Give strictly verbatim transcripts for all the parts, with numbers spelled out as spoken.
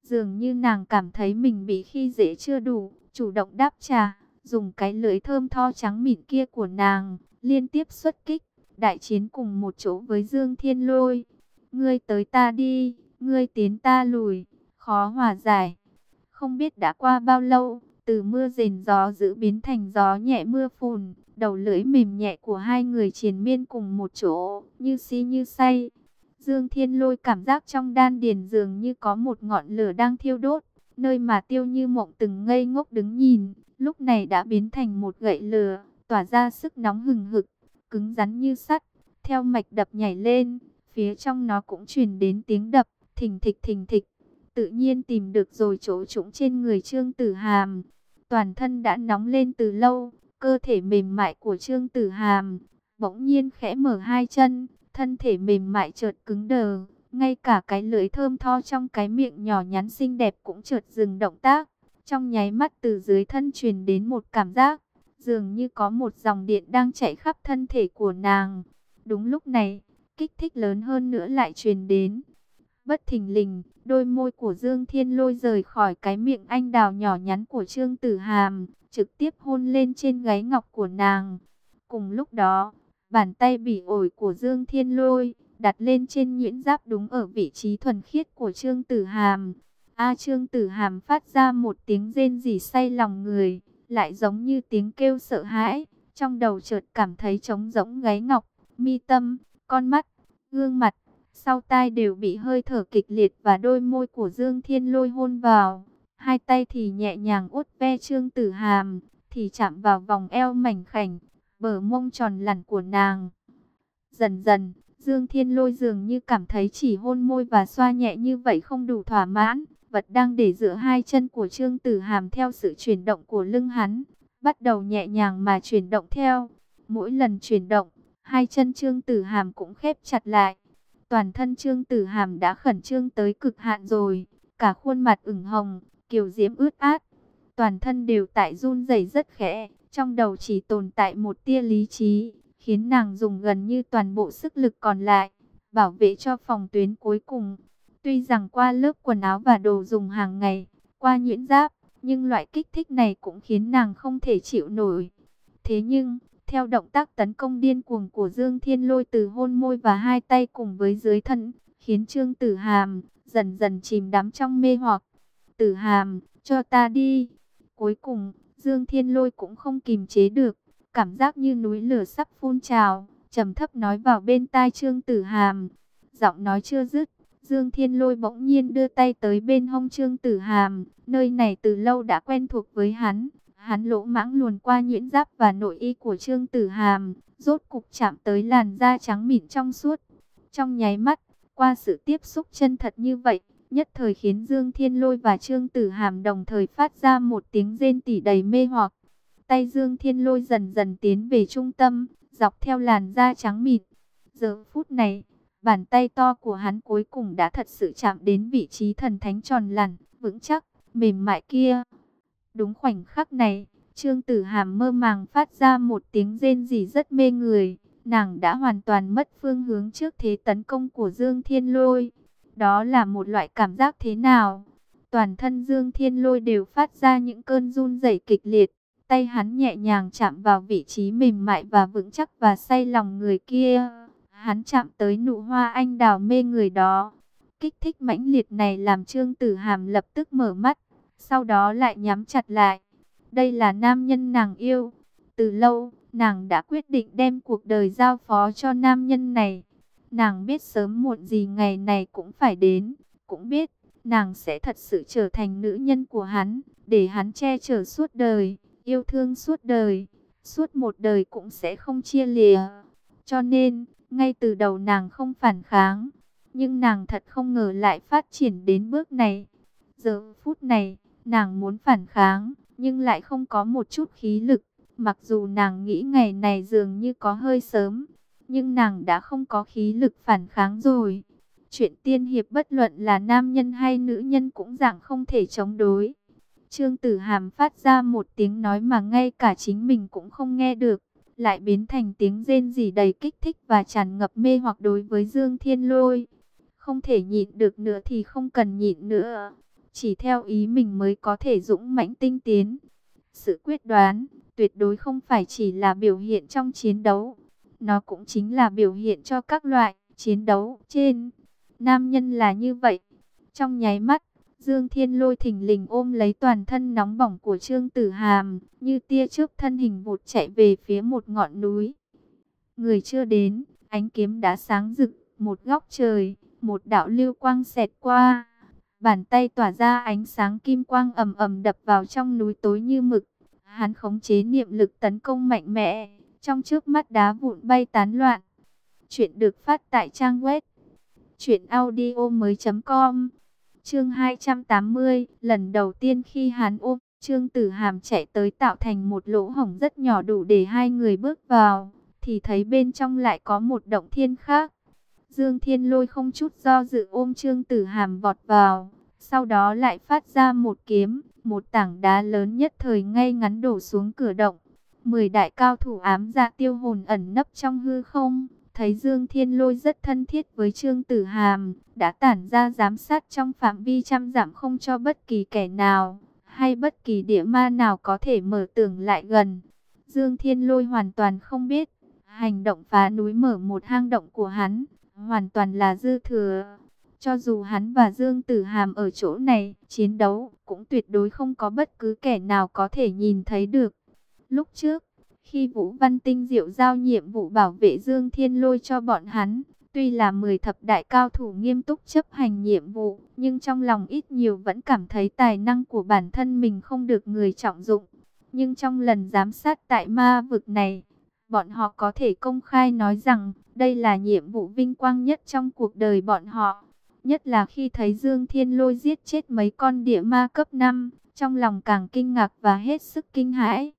Dường như nàng cảm thấy mình bị khi dễ chưa đủ, chủ động đáp trả, dùng cái lưỡi thơm tho trắng mịn kia của nàng, liên tiếp xuất kích, đại chiến cùng một chỗ với Dương Thiên Lôi. Ngươi tới ta đi, ngươi tiến ta lùi, khó hòa giải. Không biết đã qua bao lâu, từ mưa rền gió dữ biến thành gió nhẹ mưa phùn, đầu lưỡi mềm nhẹ của hai người triền miên cùng một chỗ, như si như say. Dương Thiên Lôi cảm giác trong đan điền dường như có một ngọn lửa đang thiêu đốt, nơi mà Tiêu Như Mộng từng ngây ngốc đứng nhìn, lúc này đã biến thành một gậy lửa, tỏa ra sức nóng hừng hực, cứng rắn như sắt, theo mạch đập nhảy lên, phía trong nó cũng truyền đến tiếng đập, thình thịch thình thịch. Tự nhiên tìm được rồi chỗ trũng trên người Trương Tử Hàm, toàn thân đã nóng lên từ lâu, cơ thể mềm mại của Trương Tử Hàm bỗng nhiên khẽ mở hai chân, thân thể mềm mại chợt cứng đờ, ngay cả cái lưỡi thơm tho trong cái miệng nhỏ nhắn xinh đẹp cũng chợt dừng động tác. Trong nháy mắt từ dưới thân truyền đến một cảm giác, dường như có một dòng điện đang chạy khắp thân thể của nàng. Đúng lúc này, kích thích lớn hơn nữa lại truyền đến. Bất thình lình, đôi môi của Dương Thiên Lôi rời khỏi cái miệng anh đào nhỏ nhắn của Trương Tử Hàm, trực tiếp hôn lên trên gáy ngọc của nàng. Cùng lúc đó, bàn tay bỉ ổi của Dương Thiên Lôi đặt lên trên nhuyễn giáp đúng ở vị trí thuần khiết của Trương Tử Hàm. A Trương Tử Hàm phát ra một tiếng rên rỉ say lòng người, lại giống như tiếng kêu sợ hãi, trong đầu chợt cảm thấy trống rỗng, gáy ngọc, mi tâm, con mắt, gương mặt, sau tai đều bị hơi thở kịch liệt và đôi môi của Dương Thiên Lôi hôn vào. Hai tay thì nhẹ nhàng uốt ve Trương Tử Hàm, thì chạm vào vòng eo mảnh khảnh, bờ mông tròn lẳn của nàng. Dần dần, Dương Thiên Lôi dường như cảm thấy chỉ hôn môi và xoa nhẹ như vậy không đủ thỏa mãn. Vật đang để giữa hai chân của Trương Tử Hàm theo sự chuyển động của lưng hắn, bắt đầu nhẹ nhàng mà chuyển động theo. Mỗi lần chuyển động, hai chân Trương Tử Hàm cũng khép chặt lại. Toàn thân Trương Tử Hàm đã khẩn trương tới cực hạn rồi, cả khuôn mặt ửng hồng, kiều diễm ướt át, toàn thân đều tại run rẩy rất khẽ, trong đầu chỉ tồn tại một tia lý trí, khiến nàng dùng gần như toàn bộ sức lực còn lại, bảo vệ cho phòng tuyến cuối cùng. Tuy rằng qua lớp quần áo và đồ dùng hàng ngày, qua nhuyễn giáp, nhưng loại kích thích này cũng khiến nàng không thể chịu nổi. Thế nhưng, theo động tác tấn công điên cuồng của Dương Thiên Lôi từ hôn môi và hai tay cùng với dưới thân, khiến Trương Tử Hàm dần dần chìm đắm trong mê hoặc. Tử Hàm, cho ta đi. Cuối cùng, Dương Thiên Lôi cũng không kìm chế được, cảm giác như núi lửa sắp phun trào, trầm thấp nói vào bên tai Trương Tử Hàm. Giọng nói chưa dứt, Dương Thiên Lôi bỗng nhiên đưa tay tới bên hông Trương Tử Hàm, nơi này từ lâu đã quen thuộc với hắn. Hắn lỗ mãng luồn qua nhuyễn giáp và nội y của Trương Tử Hàm, rốt cục chạm tới làn da trắng mịn trong suốt. Trong nháy mắt, qua sự tiếp xúc chân thật như vậy, nhất thời khiến Dương Thiên Lôi và Trương Tử Hàm đồng thời phát ra một tiếng rên tỉ đầy mê hoặc. Tay Dương Thiên Lôi dần dần tiến về trung tâm, dọc theo làn da trắng mịn. Giờ phút này, bàn tay to của hắn cuối cùng đã thật sự chạm đến vị trí thần thánh tròn lẳn, vững chắc, mềm mại kia. Đúng khoảnh khắc này, Trương Tử Hàm mơ màng phát ra một tiếng rên rỉ rất mê người. Nàng đã hoàn toàn mất phương hướng trước thế tấn công của Dương Thiên Lôi. Đó là một loại cảm giác thế nào? Toàn thân Dương Thiên Lôi đều phát ra những cơn run rẩy kịch liệt. Tay hắn nhẹ nhàng chạm vào vị trí mềm mại và vững chắc và say lòng người kia. Hắn chạm tới nụ hoa anh đào mê người đó. Kích thích mãnh liệt này làm Trương Tử Hàm lập tức mở mắt, sau đó lại nhắm chặt lại. Đây là nam nhân nàng yêu. Từ lâu, nàng đã quyết định đem cuộc đời giao phó cho nam nhân này. Nàng biết sớm muộn gì ngày này cũng phải đến, cũng biết nàng sẽ thật sự trở thành nữ nhân của hắn, để hắn che chở suốt đời, yêu thương suốt đời, suốt một đời cũng sẽ không chia lìa. Cho nên, ngay từ đầu nàng không phản kháng, nhưng nàng thật không ngờ lại phát triển đến bước này. Giờ phút này, nàng muốn phản kháng, nhưng lại không có một chút khí lực. Mặc dù nàng nghĩ ngày này dường như có hơi sớm, nhưng nàng đã không có khí lực phản kháng rồi. Chuyện tiên hiệp bất luận là nam nhân hay nữ nhân cũng dạng không thể chống đối. Trương Tử Hàm phát ra một tiếng nói mà ngay cả chính mình cũng không nghe được, lại biến thành tiếng rên rỉ đầy kích thích và tràn ngập mê hoặc đối với Dương Thiên Lôi. Không thể nhịn được nữa thì không cần nhịn nữa. chỉ theo ý mình mới có thể dũng mãnh tinh tiến. Sự quyết đoán tuyệt đối không phải chỉ là biểu hiện trong chiến đấu, nó cũng chính là biểu hiện cho các loại chiến đấu trên. Nam nhân là như vậy. Trong nháy mắt, Dương Thiên Lôi thình lình ôm lấy toàn thân nóng bỏng của Trương Tử Hàm, như tia chớp thân hình vụt chạy về phía một ngọn núi. Người chưa đến, ánh kiếm đã sáng rực, một góc trời, một đạo lưu quang xẹt qua. Bàn tay tỏa ra ánh sáng kim quang ầm ầm đập vào trong núi tối như mực. Hắn khống chế niệm lực tấn công mạnh mẽ, trong chớp mắt đá vụn bay tán loạn. Chuyện được phát tại trang web truyện audio mới chấm com. Chương hai trăm tám mươi, lần đầu tiên khi hắn ôm Trương Tử Hàm chạy tới tạo thành một lỗ hổng rất nhỏ đủ để hai người bước vào, thì thấy bên trong lại có một động thiên khác. Dương Thiên Lôi không chút do dự ôm Trương Tử Hàm vọt vào, sau đó lại phát ra một kiếm, một tảng đá lớn nhất thời ngay ngắn đổ xuống cửa động. Mười đại cao thủ ám dạ tiêu hồn ẩn nấp trong hư không, thấy Dương Thiên Lôi rất thân thiết với Trương Tử Hàm, đã tản ra giám sát trong phạm vi trăm dặm, không cho bất kỳ kẻ nào hay bất kỳ địa ma nào có thể mở tường lại gần. Dương Thiên Lôi hoàn toàn không biết, hành động phá núi mở một hang động của hắn hoàn toàn là dư thừa. Cho dù hắn và Dương Tử Hàm ở chỗ này chiến đấu, cũng tuyệt đối không có bất cứ kẻ nào có thể nhìn thấy được. Lúc trước, khi Vũ Văn Tinh Diệu giao nhiệm vụ bảo vệ Dương Thiên Lôi cho bọn hắn, tuy là mười thập đại cao thủ nghiêm túc chấp hành nhiệm vụ, nhưng trong lòng ít nhiều vẫn cảm thấy tài năng của bản thân mình không được người trọng dụng. Nhưng trong lần giám sát tại ma vực này, bọn họ có thể công khai nói rằng đây là nhiệm vụ vinh quang nhất trong cuộc đời bọn họ. Nhất là khi thấy Dương Thiên Lôi giết chết mấy con địa ma cấp năm, trong lòng càng kinh ngạc và hết sức kinh hãi.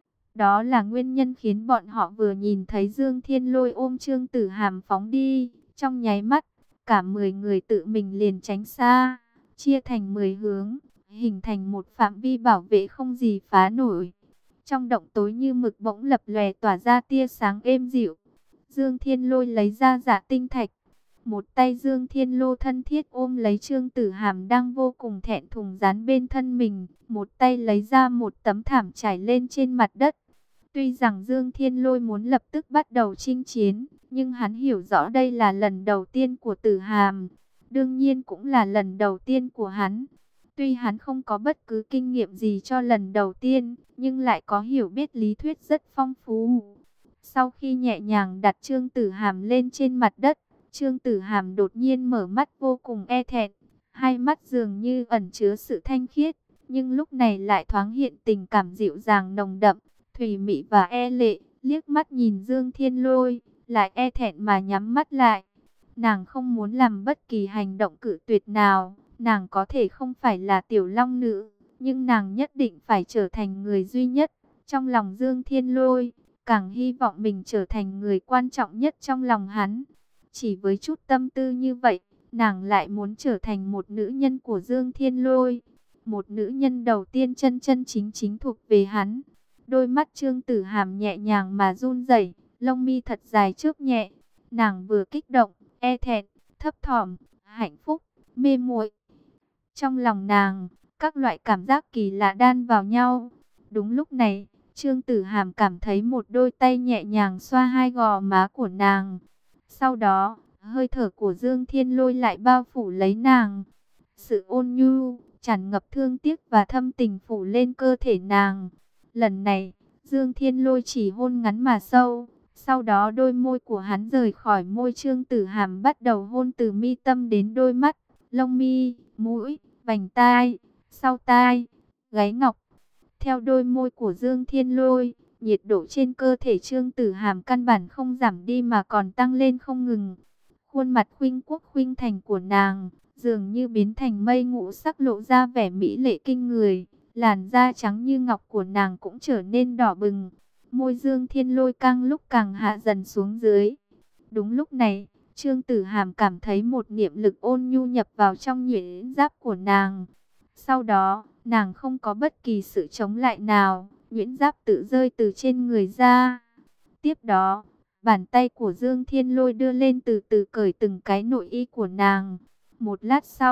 Đó là nguyên nhân khiến bọn họ vừa nhìn thấy Dương Thiên Lôi ôm Trương Tử Hàm phóng đi, trong nháy mắt, cả mười người tự mình liền tránh xa, chia thành mười hướng, hình thành một phạm vi bảo vệ không gì phá nổi. Trong động tối như mực bỗng lập lòe tỏa ra tia sáng êm dịu. Dương Thiên Lôi lấy ra Dạ Tinh Thạch. Một tay Dương Thiên Lôi thân thiết ôm lấy Trương Tử Hàm đang vô cùng thẹn thùng dán bên thân mình. Một tay lấy ra một tấm thảm trải lên trên mặt đất. Tuy rằng Dương Thiên Lôi muốn lập tức bắt đầu chinh chiến, nhưng hắn hiểu rõ đây là lần đầu tiên của Tử Hàm. Đương nhiên cũng là lần đầu tiên của hắn. Tuy hắn không có bất cứ kinh nghiệm gì cho lần đầu tiên, nhưng lại có hiểu biết lý thuyết rất phong phú. Sau khi nhẹ nhàng đặt Trương Tử Hàm lên trên mặt đất, Trương Tử Hàm đột nhiên mở mắt vô cùng e thẹn. Hai mắt dường như ẩn chứa sự thanh khiết, nhưng lúc này lại thoáng hiện tình cảm dịu dàng nồng đậm, thủy mị và e lệ. Liếc mắt nhìn Dương Thiên Lôi, lại e thẹn mà nhắm mắt lại. Nàng không muốn làm bất kỳ hành động cự tuyệt nào. Nàng có thể không phải là tiểu long nữ, nhưng nàng nhất định phải trở thành người duy nhất trong lòng Dương Thiên Lôi, càng hy vọng mình trở thành người quan trọng nhất trong lòng hắn. Chỉ với chút tâm tư như vậy, nàng lại muốn trở thành một nữ nhân của Dương Thiên Lôi, một nữ nhân đầu tiên chân chân chính chính thuộc về hắn. Đôi mắt Trương Tử Hàm nhẹ nhàng mà run rẩy, lông mi thật dài chớp nhẹ. Nàng vừa kích động, e thẹn, thấp thỏm, hạnh phúc, mê muội. Trong lòng nàng, các loại cảm giác kỳ lạ đan vào nhau. Đúng lúc này, Trương Tử Hàm cảm thấy một đôi tay nhẹ nhàng xoa hai gò má của nàng. Sau đó, hơi thở của Dương Thiên Lôi lại bao phủ lấy nàng. Sự ôn nhu, tràn ngập thương tiếc và thâm tình phủ lên cơ thể nàng. Lần này, Dương Thiên Lôi chỉ hôn ngắn mà sâu. Sau đó đôi môi của hắn rời khỏi môi Trương Tử Hàm, bắt đầu hôn từ mi tâm đến đôi mắt, lông mi, mũi, vành tai, sau tai, gáy ngọc. Theo đôi môi của Dương Thiên Lôi, nhiệt độ trên cơ thể Trương Tử Hàm căn bản không giảm đi mà còn tăng lên không ngừng. Khuôn mặt khuynh quốc khuynh thành của nàng dường như biến thành mây ngũ sắc, lộ ra vẻ mỹ lệ kinh người. Làn da trắng như ngọc của nàng cũng trở nên đỏ bừng. Môi Dương Thiên Lôi càng lúc càng hạ dần xuống dưới. Đúng lúc này, Trương Tử Hàm cảm thấy một niệm lực ôn nhu nhập vào trong nhuyễn giáp của nàng. Sau đó, nàng không có bất kỳ sự chống lại nào, nhuyễn giáp tự rơi từ trên người ra. Tiếp đó, bàn tay của Dương Thiên Lôi đưa lên từ từ cởi từng cái nội y của nàng. Một lát sau,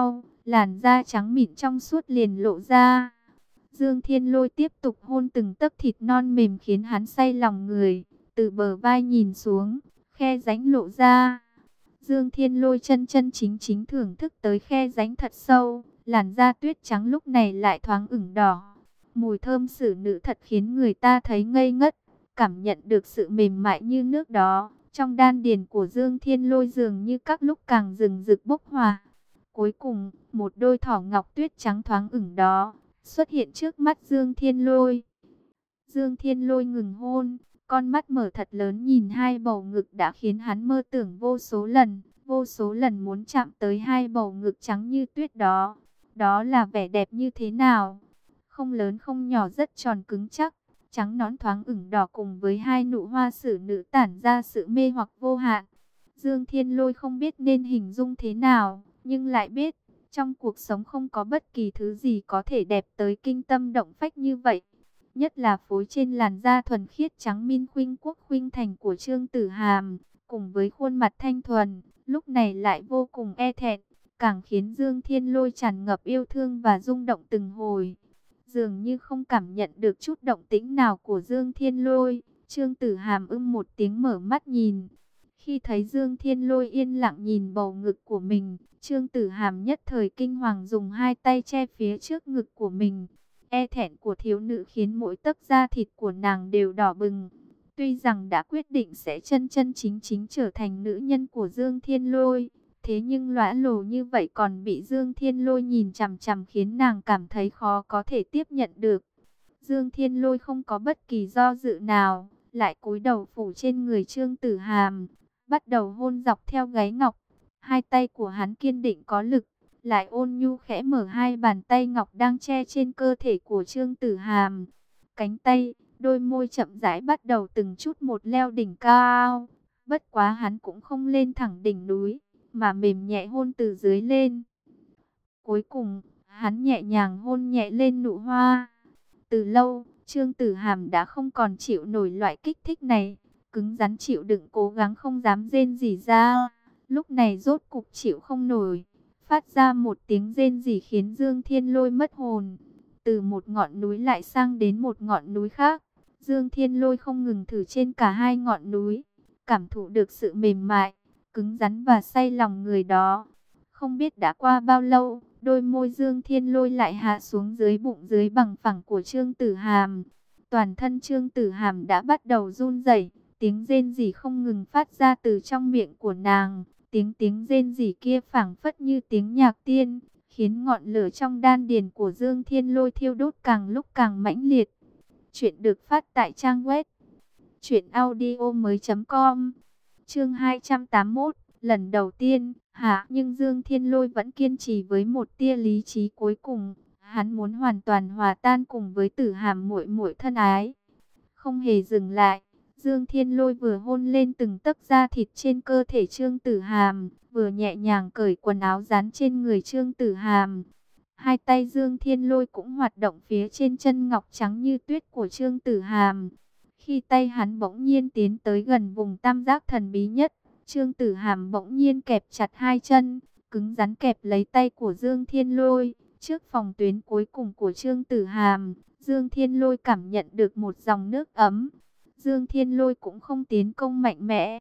làn da trắng mịn trong suốt liền lộ ra. Dương Thiên Lôi tiếp tục hôn từng tấc thịt non mềm khiến hắn say lòng người, từ bờ vai nhìn xuống, khe rãnh lộ ra. Dương Thiên Lôi chân chân chính chính thưởng thức tới khe rãnh thật sâu, làn da tuyết trắng lúc này lại thoáng ửng đỏ. Mùi thơm xử nữ thật khiến người ta thấy ngây ngất, cảm nhận được sự mềm mại như nước đó. Trong đan điền của Dương Thiên Lôi dường như các lúc càng rừng rực bốc hỏa. Cuối cùng, một đôi thỏ ngọc tuyết trắng thoáng ửng đó xuất hiện trước mắt Dương Thiên Lôi. Dương Thiên Lôi ngừng hôn, con mắt mở thật lớn nhìn hai bầu ngực đã khiến hắn mơ tưởng vô số lần, vô số lần muốn chạm tới hai bầu ngực trắng như tuyết đó. Đó là vẻ đẹp như thế nào? Không lớn không nhỏ, rất tròn cứng chắc, trắng nõn thoáng ửng đỏ cùng với hai nụ hoa xử nữ tản ra sự mê hoặc vô hạn. Dương Thiên Lôi không biết nên hình dung thế nào, nhưng lại biết, trong cuộc sống không có bất kỳ thứ gì có thể đẹp tới kinh tâm động phách như vậy. Nhất là phối trên làn da thuần khiết trắng min khuynh quốc khuynh thành của Trương Tử Hàm, cùng với khuôn mặt thanh thuần, lúc này lại vô cùng e thẹn, càng khiến Dương Thiên Lôi tràn ngập yêu thương và rung động từng hồi. Dường như không cảm nhận được chút động tĩnh nào của Dương Thiên Lôi, Trương Tử Hàm ưm một tiếng mở mắt nhìn. Khi thấy Dương Thiên Lôi yên lặng nhìn bầu ngực của mình, Trương Tử Hàm nhất thời kinh hoàng dùng hai tay che phía trước ngực của mình. E thẹn của thiếu nữ khiến mỗi tấc da thịt của nàng đều đỏ bừng. Tuy rằng đã quyết định sẽ chân chân chính chính trở thành nữ nhân của Dương Thiên Lôi, thế nhưng lõa lồ như vậy còn bị Dương Thiên Lôi nhìn chằm chằm khiến nàng cảm thấy khó có thể tiếp nhận được. Dương Thiên Lôi không có bất kỳ do dự nào, lại cúi đầu phủ trên người Trương Tử Hàm, bắt đầu hôn dọc theo gáy ngọc. Hai tay của hắn kiên định có lực, lại ôn nhu khẽ mở hai bàn tay ngọc đang che trên cơ thể của Trương Tử Hàm. Cánh tay, đôi môi chậm rãi bắt đầu từng chút một leo đỉnh cao. Bất quá hắn cũng không lên thẳng đỉnh núi, mà mềm nhẹ hôn từ dưới lên. Cuối cùng, hắn nhẹ nhàng hôn nhẹ lên nụ hoa. Từ lâu, Trương Tử Hàm đã không còn chịu nổi loại kích thích này, cứng rắn chịu đựng cố gắng không dám rên rỉ ra. Lúc này rốt cục chịu không nổi, phát ra một tiếng rên rỉ khiến Dương Thiên Lôi mất hồn. Từ một ngọn núi lại sang đến một ngọn núi khác, Dương Thiên Lôi không ngừng thử trên cả hai ngọn núi, cảm thụ được sự mềm mại, cứng rắn và say lòng người đó. Không biết đã qua bao lâu, đôi môi Dương Thiên Lôi lại hạ xuống dưới bụng dưới bằng phẳng của Trương Tử Hàm. Toàn thân Trương Tử Hàm đã bắt đầu run rẩy, tiếng rên rỉ không ngừng phát ra từ trong miệng của nàng. Tiếng tiếng rên rỉ kia phảng phất như tiếng nhạc tiên, khiến ngọn lửa trong đan điền của Dương Thiên Lôi thiêu đốt càng lúc càng mãnh liệt. Chuyện được phát tại trang web truyện audio mới chấm com. Chương hai trăm tám mươi mốt, lần đầu tiên, hả? Nhưng Dương Thiên Lôi vẫn kiên trì với một tia lý trí cuối cùng, hắn muốn hoàn toàn hòa tan cùng với Tử Hàm muội muội thân ái. Không hề dừng lại, Dương Thiên Lôi vừa hôn lên từng tấc da thịt trên cơ thể Trương Tử Hàm, vừa nhẹ nhàng cởi quần áo dán trên người Trương Tử Hàm. Hai tay Dương Thiên Lôi cũng hoạt động phía trên chân ngọc trắng như tuyết của Trương Tử Hàm. Khi tay hắn bỗng nhiên tiến tới gần vùng tam giác thần bí nhất, Trương Tử Hàm bỗng nhiên kẹp chặt hai chân, cứng rắn kẹp lấy tay của Dương Thiên Lôi. Trước phòng tuyến cuối cùng của Trương Tử Hàm, Dương Thiên Lôi cảm nhận được một dòng nước ấm. Dương Thiên Lôi cũng không tiến công mạnh mẽ.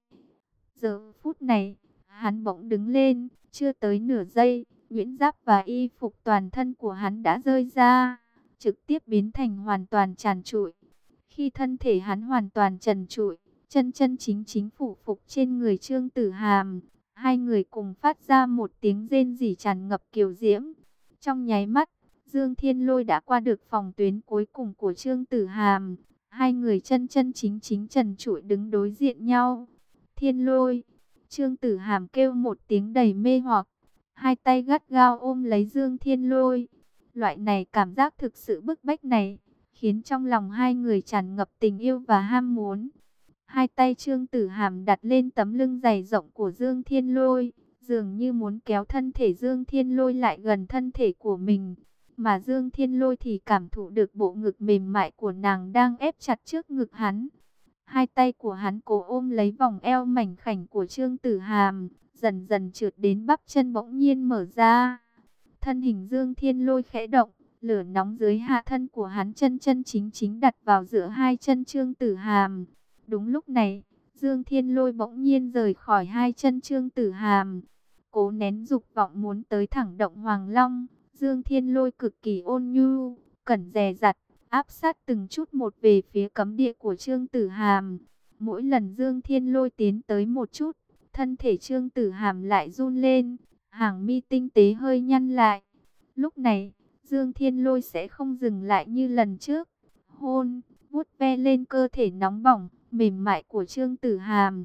Giờ phút này, hắn bỗng đứng lên, chưa tới nửa giây, nhuyễn giáp và y phục toàn thân của hắn đã rơi ra, trực tiếp biến thành hoàn toàn trần trụi. Khi thân thể hắn hoàn toàn trần trụi, chân chân chính chính phủ phục trên người Trương Tử Hàm, hai người cùng phát ra một tiếng rên rỉ tràn ngập kiều diễm. Trong nháy mắt, Dương Thiên Lôi đã qua được phòng tuyến cuối cùng của Trương Tử Hàm. Hai người chân chân chính chính trần trụi đứng đối diện nhau. Thiên Lôi, Trương Tử Hàm kêu một tiếng đầy mê hoặc, hai tay gắt gao ôm lấy Dương Thiên Lôi. Loại này cảm giác thực sự bức bách này, khiến trong lòng hai người tràn ngập tình yêu và ham muốn. Hai tay Trương Tử Hàm đặt lên tấm lưng dày rộng của Dương Thiên Lôi, dường như muốn kéo thân thể Dương Thiên Lôi lại gần thân thể của mình. Mà Dương Thiên Lôi thì cảm thụ được bộ ngực mềm mại của nàng đang ép chặt trước ngực hắn. Hai tay của hắn cố ôm lấy vòng eo mảnh khảnh của Trương Tử Hàm, dần dần trượt đến bắp chân bỗng nhiên mở ra. Thân hình Dương Thiên Lôi khẽ động, lửa nóng dưới hạ thân của hắn chân chân chính chính đặt vào giữa hai chân Trương Tử Hàm. Đúng lúc này, Dương Thiên Lôi bỗng nhiên rời khỏi hai chân Trương Tử Hàm, cố nén dục vọng muốn tới thẳng động Hoàng Long. Dương Thiên Lôi cực kỳ ôn nhu, cẩn dè dặt, áp sát từng chút một về phía cấm địa của Trương Tử Hàm. Mỗi lần Dương Thiên Lôi tiến tới một chút, thân thể Trương Tử Hàm lại run lên, hàng mi tinh tế hơi nhăn lại. Lúc này, Dương Thiên Lôi sẽ không dừng lại như lần trước, hôn, vuốt ve lên cơ thể nóng bỏng, mềm mại của Trương Tử Hàm.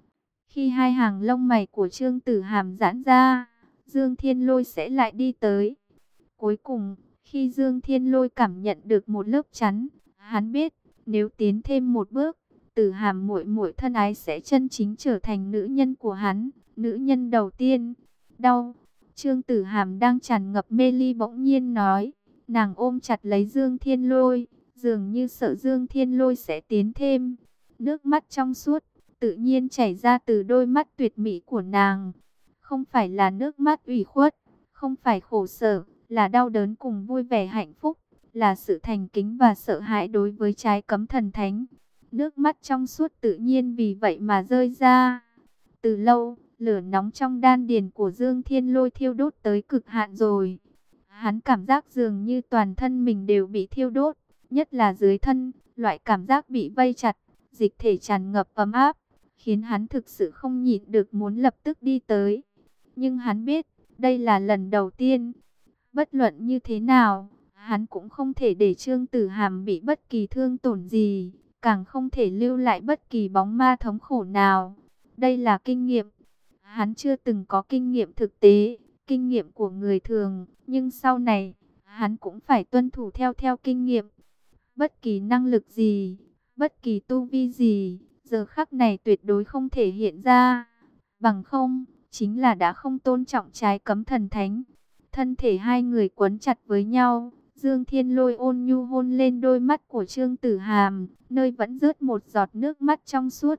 Khi hai hàng lông mày của Trương Tử Hàm giãn ra, Dương Thiên Lôi sẽ lại đi tới. Cuối cùng, khi Dương Thiên Lôi cảm nhận được một lớp chắn, hắn biết, nếu tiến thêm một bước, Tử Hàm muội muội thân ái sẽ chân chính trở thành nữ nhân của hắn, nữ nhân đầu tiên. Đau. Trương Tử Hàm đang tràn ngập mê ly bỗng nhiên nói, nàng ôm chặt lấy Dương Thiên Lôi, dường như sợ Dương Thiên Lôi sẽ tiến thêm. Nước mắt trong suốt, tự nhiên chảy ra từ đôi mắt tuyệt mỹ của nàng. Không phải là nước mắt ủy khuất, không phải khổ sở, là đau đớn cùng vui vẻ hạnh phúc, là sự thành kính và sợ hãi đối với trái cấm thần thánh. Nước mắt trong suốt tự nhiên vì vậy mà rơi ra. Từ lâu, lửa nóng trong đan điền của Dương Thiên Lôi thiêu đốt tới cực hạn rồi. Hắn cảm giác dường như toàn thân mình đều bị thiêu đốt, nhất là dưới thân, loại cảm giác bị vây chặt, dịch thể tràn ngập ấm áp, khiến hắn thực sự không nhịn được muốn lập tức đi tới. Nhưng hắn biết, đây là lần đầu tiên. Bất luận như thế nào, hắn cũng không thể để Trương Tử Hàm bị bất kỳ thương tổn gì, càng không thể lưu lại bất kỳ bóng ma thống khổ nào. Đây là kinh nghiệm. Hắn chưa từng có kinh nghiệm thực tế, kinh nghiệm của người thường, nhưng sau này, hắn cũng phải tuân thủ theo theo kinh nghiệm. Bất kỳ năng lực gì, bất kỳ tu vi gì, giờ khắc này tuyệt đối không thể hiện ra. Bằng không, chính là đã không tôn trọng trái cấm thần thánh. Thân thể hai người quấn chặt với nhau, Dương Thiên Lôi ôn nhu hôn lên đôi mắt của Trương Tử Hàm, nơi vẫn rớt một giọt nước mắt trong suốt.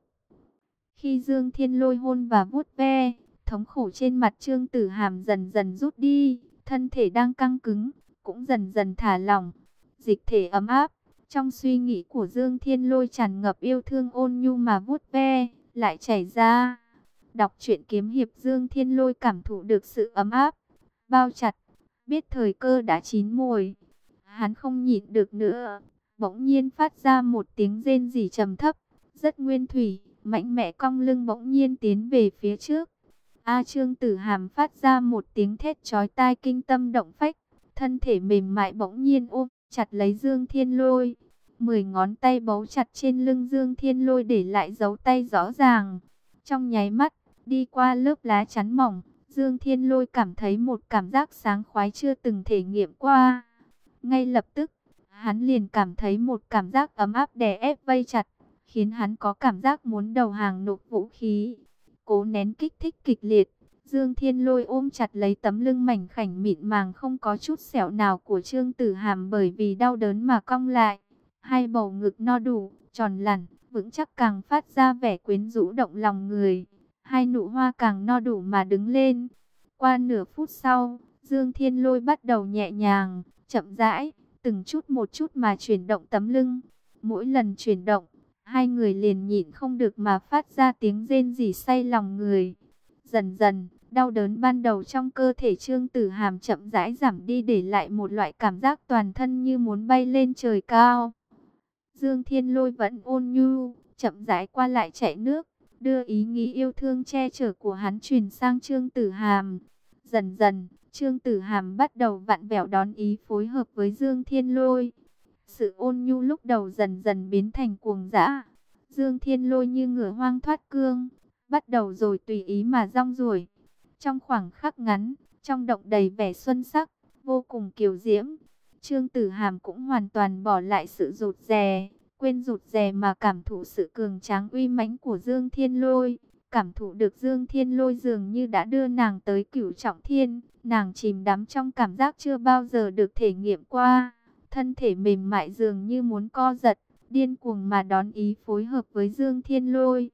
Khi Dương Thiên Lôi hôn và vuốt ve, thống khổ trên mặt Trương Tử Hàm dần dần rút đi, thân thể đang căng cứng, cũng dần dần thả lỏng. Dịch thể ấm áp, trong suy nghĩ của Dương Thiên Lôi tràn ngập yêu thương ôn nhu mà vuốt ve, lại chảy ra. Đọc truyện kiếm hiệp Dương Thiên Lôi cảm thụ được sự ấm áp, bao chặt, biết thời cơ đã chín mùi. Hắn không nhịn được nữa, bỗng nhiên phát ra một tiếng rên rỉ trầm thấp, rất nguyên thủy, mạnh mẽ cong lưng bỗng nhiên tiến về phía trước. A Trương Tử Hàm phát ra một tiếng thét chói tai kinh tâm động phách, thân thể mềm mại bỗng nhiên ôm chặt lấy Dương Thiên Lôi. Mười ngón tay bấu chặt trên lưng Dương Thiên Lôi để lại dấu tay rõ ràng. Trong nháy mắt, đi qua lớp lá chắn mỏng, Dương Thiên Lôi cảm thấy một cảm giác sáng khoái chưa từng thể nghiệm qua. Ngay lập tức, hắn liền cảm thấy một cảm giác ấm áp đè ép vây chặt, khiến hắn có cảm giác muốn đầu hàng nộp vũ khí. Cố nén kích thích kịch liệt, Dương Thiên Lôi ôm chặt lấy tấm lưng mảnh khảnh mịn màng không có chút sẹo nào của Trương Tử Hàm bởi vì đau đớn mà cong lại. Hai bầu ngực no đủ, tròn lẳn, vững chắc càng phát ra vẻ quyến rũ động lòng người. Hai nụ hoa càng no đủ mà đứng lên. Qua nửa phút sau, Dương Thiên Lôi bắt đầu nhẹ nhàng, chậm rãi, từng chút một chút mà chuyển động tấm lưng. Mỗi lần chuyển động, hai người liền nhịn không được mà phát ra tiếng rên rỉ say lòng người. Dần dần, đau đớn ban đầu trong cơ thể Trương Tử Hàm chậm rãi giảm đi để lại một loại cảm giác toàn thân như muốn bay lên trời cao. Dương Thiên Lôi vẫn ôn nhu, chậm rãi qua lại chạy nước, đưa ý nghĩ yêu thương che chở của hắn truyền sang Trương Tử Hàm. Dần dần, Trương Tử Hàm bắt đầu vặn vẹo đón ý phối hợp với Dương Thiên Lôi. Sự ôn nhu lúc đầu dần dần biến thành cuồng dã. Dương Thiên Lôi như ngựa hoang thoát cương, bắt đầu rồi tùy ý mà rong ruổi. Trong khoảng khắc ngắn, trong động đầy vẻ xuân sắc, vô cùng kiều diễm. Trương Tử Hàm cũng hoàn toàn bỏ lại sự rụt rè, quên rụt rè mà cảm thụ sự cường tráng uy mãnh của Dương Thiên Lôi. Cảm thụ được Dương Thiên Lôi dường như đã đưa nàng tới cửu trọng thiên, nàng chìm đắm trong cảm giác chưa bao giờ được thể nghiệm qua. Thân thể mềm mại dường như muốn co giật, điên cuồng mà đón ý phối hợp với Dương Thiên Lôi.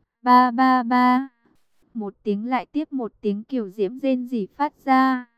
Ba ba ba, một tiếng lại tiếp một tiếng kiều diễm rên rỉ phát ra.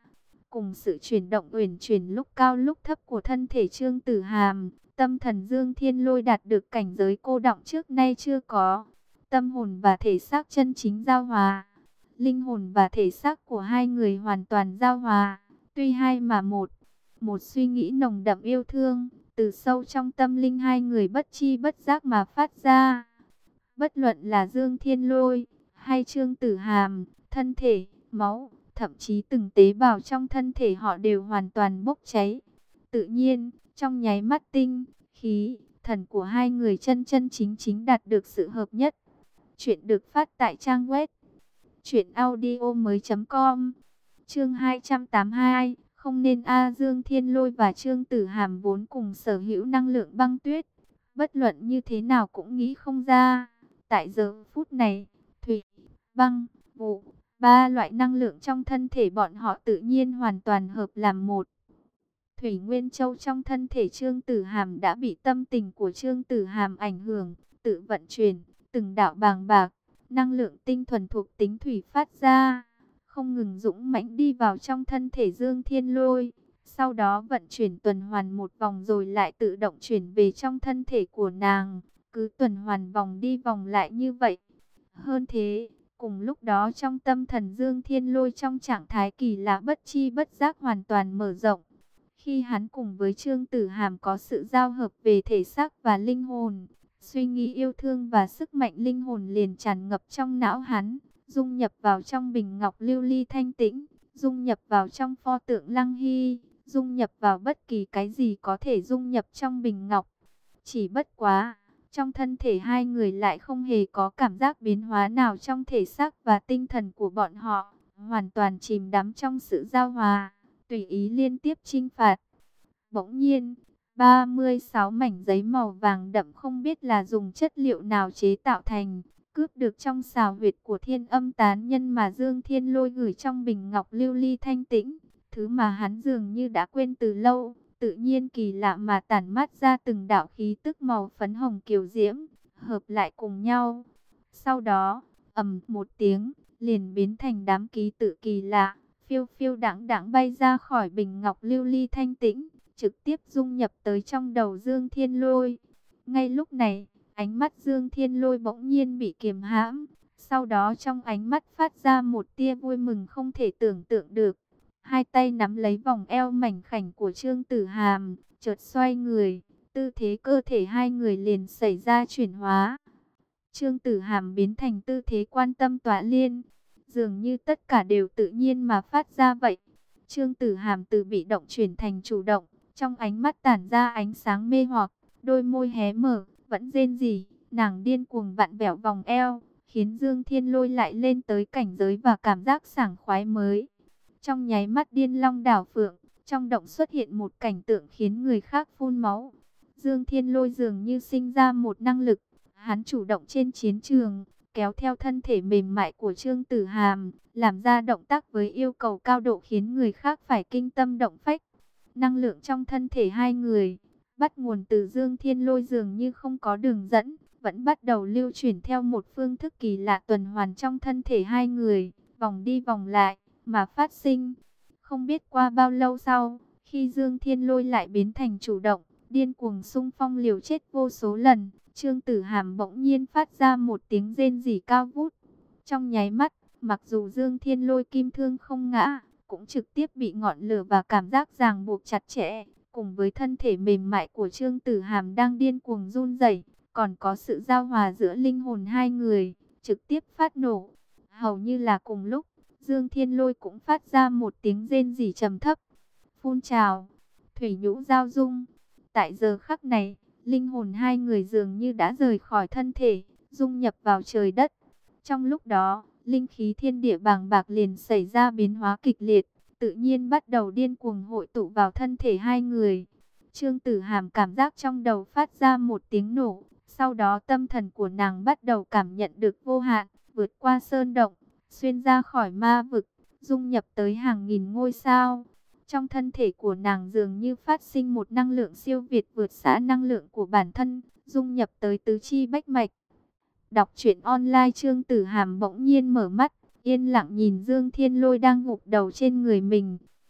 cùng sự chuyển động uyển chuyển lúc cao lúc thấp của thân thể Trương Tử Hàm, tâm thần Dương Thiên Lôi đạt được cảnh giới cô đọng trước nay chưa có. Tâm hồn và thể xác chân chính giao hòa. Linh hồn và thể xác của hai người hoàn toàn giao hòa, tuy hai mà một. Một suy nghĩ nồng đậm yêu thương, từ sâu trong tâm linh hai người bất chi bất giác mà phát ra. Bất luận là Dương Thiên Lôi hay Trương Tử Hàm, thân thể, máu, thậm chí từng tế bào trong thân thể họ đều hoàn toàn bốc cháy. Tự nhiên, trong nháy mắt tinh, khí, thần của hai người chân chân chính chính đạt được sự hợp nhất. Chuyện được phát tại trang web truyện audio mới chấm com. Chương hai trăm tám mươi hai, không nên a. Dương Thiên Lôi và Trương Tử Hàm vốn cùng sở hữu năng lượng băng tuyết, bất luận như thế nào cũng nghĩ không ra. Tại giờ phút này, thủy, băng, vụ, ba loại năng lượng trong thân thể bọn họ tự nhiên hoàn toàn hợp làm một. Thủy Nguyên Châu trong thân thể Trương Tử Hàm đã bị tâm tình của Trương Tử Hàm ảnh hưởng, tự vận chuyển, từng đạo bàng bạc, năng lượng tinh thuần thuộc tính thủy phát ra, không ngừng dũng mãnh đi vào trong thân thể Dương Thiên Lôi, sau đó vận chuyển tuần hoàn một vòng rồi lại tự động chuyển về trong thân thể của nàng, cứ tuần hoàn vòng đi vòng lại như vậy. Hơn thế, cùng lúc đó trong tâm thần Dương Thiên Lôi trong trạng thái kỳ lạ bất chi bất giác hoàn toàn mở rộng. Khi hắn cùng với Trương Tử Hàm có sự giao hợp về thể xác và linh hồn, suy nghĩ yêu thương và sức mạnh linh hồn liền tràn ngập trong não hắn, dung nhập vào trong bình ngọc lưu ly thanh tĩnh, dung nhập vào trong pho tượng Lăng Hy, dung nhập vào bất kỳ cái gì có thể dung nhập trong bình ngọc. Chỉ bất quá, trong thân thể hai người lại không hề có cảm giác biến hóa nào trong thể xác và tinh thần của bọn họ, hoàn toàn chìm đắm trong sự giao hòa, tùy ý liên tiếp chinh phạt. Bỗng nhiên, ba mươi sáu mảnh giấy màu vàng đậm không biết là dùng chất liệu nào chế tạo thành, cướp được trong xào huyệt của Thiên Âm tán nhân mà Dương Thiên Lôi gửi trong bình ngọc lưu ly thanh tĩnh, thứ mà hắn dường như đã quên từ lâu, tự nhiên kỳ lạ mà tản mát ra từng đạo khí tức màu phấn hồng kiều diễm, hợp lại cùng nhau. Sau đó, ầm một tiếng, liền biến thành đám ký tự kỳ lạ, phiêu phiêu đãng đãng bay ra khỏi bình ngọc lưu ly thanh tĩnh, trực tiếp dung nhập tới trong đầu Dương Thiên Lôi. Ngay lúc này, ánh mắt Dương Thiên Lôi bỗng nhiên bị kiềm hãm, sau đó trong ánh mắt phát ra một tia vui mừng không thể tưởng tượng được. Hai tay nắm lấy vòng eo mảnh khảnh của Trương Tử Hàm, chợt xoay người, tư thế cơ thể hai người liền xảy ra chuyển hóa. Trương Tử Hàm biến thành tư thế quan tâm tọa liên, dường như tất cả đều tự nhiên mà phát ra vậy. Trương Tử Hàm từ bị động chuyển thành chủ động, trong ánh mắt tản ra ánh sáng mê hoặc, đôi môi hé mở, vẫn rên rỉ, nàng điên cuồng vặn vẹo vòng eo, khiến Dương Thiên Lôi lại lên tới cảnh giới và cảm giác sảng khoái mới. Trong nháy mắt điên long đảo phượng, trong động xuất hiện một cảnh tượng khiến người khác phun máu. Dương Thiên Lôi dường như sinh ra một năng lực, hắn chủ động trên chiến trường, kéo theo thân thể mềm mại của Trương Tử Hàm, làm ra động tác với yêu cầu cao độ khiến người khác phải kinh tâm động phách. Năng lượng trong thân thể hai người, bắt nguồn từ Dương Thiên Lôi dường như không có đường dẫn, vẫn bắt đầu lưu chuyển theo một phương thức kỳ lạ tuần hoàn trong thân thể hai người, vòng đi vòng lại, mà phát sinh. Không biết qua bao lâu sau, khi Dương Thiên Lôi lại biến thành chủ động, điên cuồng xung phong liều chết vô số lần, Trương Tử Hàm bỗng nhiên phát ra một tiếng rên rỉ cao vút. Trong nháy mắt, mặc dù Dương Thiên Lôi kim thương không ngã, cũng trực tiếp bị ngọn lửa và cảm giác ràng buộc chặt chẽ, cùng với thân thể mềm mại của Trương Tử Hàm đang điên cuồng run rẩy, còn có sự giao hòa giữa linh hồn hai người, trực tiếp phát nổ. Hầu như là cùng lúc, Dương Thiên Lôi cũng phát ra một tiếng rên rỉ trầm thấp. Phun trào, thủy nhũ giao dung. Tại giờ khắc này, linh hồn hai người dường như đã rời khỏi thân thể, dung nhập vào trời đất. Trong lúc đó, linh khí thiên địa bàng bạc liền xảy ra biến hóa kịch liệt, tự nhiên bắt đầu điên cuồng hội tụ vào thân thể hai người. Trương Tử Hàm cảm giác trong đầu phát ra một tiếng nổ, sau đó tâm thần của nàng bắt đầu cảm nhận được vô hạn, vượt qua sơn động, xuyên ra khỏi ma vực, dung nhập tới hàng nghìn ngôi sao. Trong thân thể của nàng dường như phát sinh một năng lượng siêu việt vượt xa năng lượng của bản thân, dung nhập tới tứ chi bách mạch. Đọc truyện online, Trương Tử Hàm bỗng nhiên mở mắt, yên lặng nhìn Dương Thiên Lôi đang gục đầu trên người mình.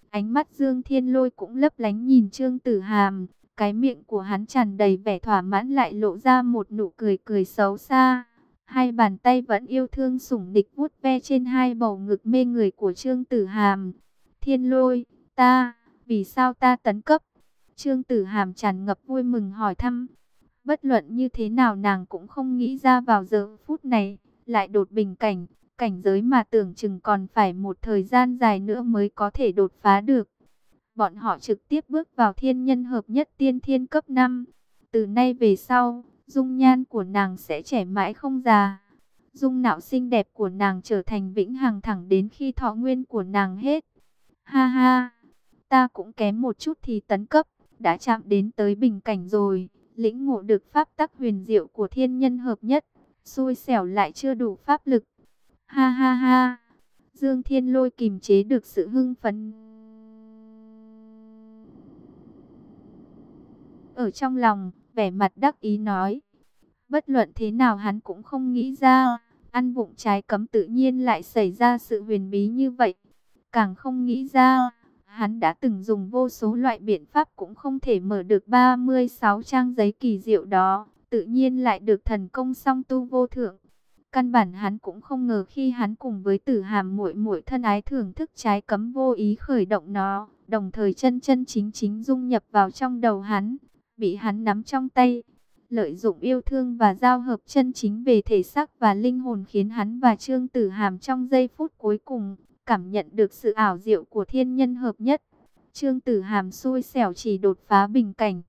Ánh mắt Dương Thiên Lôi cũng lấp lánh nhìn Trương Tử Hàm. Cái miệng của hắn tràn đầy vẻ thỏa mãn lại lộ ra một nụ cười cười xấu xa. Hai bàn tay vẫn yêu thương sủng nịch vuốt ve trên hai bầu ngực mê người của Trương Tử Hàm. Thiên Lôi, ta, vì sao ta tấn cấp? Trương Tử Hàm tràn ngập vui mừng hỏi thăm. Bất luận như thế nào nàng cũng không nghĩ ra vào giờ phút này, lại đột bình cảnh, cảnh giới mà tưởng chừng còn phải một thời gian dài nữa mới có thể đột phá được. Bọn họ trực tiếp bước vào thiên nhân hợp nhất tiên thiên cấp năm. Từ nay về sau, dung nhan của nàng sẽ trẻ mãi không già. Dung nạo xinh đẹp của nàng trở thành vĩnh hằng thẳng đến khi thọ nguyên của nàng hết. Ha ha, ta cũng kém một chút thì tấn cấp, đã chạm đến tới bình cảnh rồi. Lĩnh ngộ được pháp tắc huyền diệu của thiên nhân hợp nhất, xui xẻo lại chưa đủ pháp lực. Ha ha ha, Dương Thiên Lôi kìm chế được sự hưng phấn ở trong lòng, vẻ mặt đắc ý nói. Bất luận thế nào hắn cũng không nghĩ ra, ăn vụng trái cấm tự nhiên lại xảy ra sự huyền bí như vậy. Càng không nghĩ ra, hắn đã từng dùng vô số loại biện pháp cũng không thể mở được ba mươi sáu trang giấy kỳ diệu đó, tự nhiên lại được thần công song tu vô thượng. Căn bản hắn cũng không ngờ khi hắn cùng với Tử Hàm muội muội thân ái thưởng thức trái cấm vô ý khởi động nó, đồng thời chân chân chính chính dung nhập vào trong đầu hắn, bị hắn nắm trong tay. Lợi dụng yêu thương và giao hợp chân chính về thể xác và linh hồn khiến hắn và Trương Tử Hàm trong giây phút cuối cùng cảm nhận được sự ảo diệu của thiên nhân hợp nhất. Trương Tử Hàm xui xẻo chỉ đột phá bình cảnh.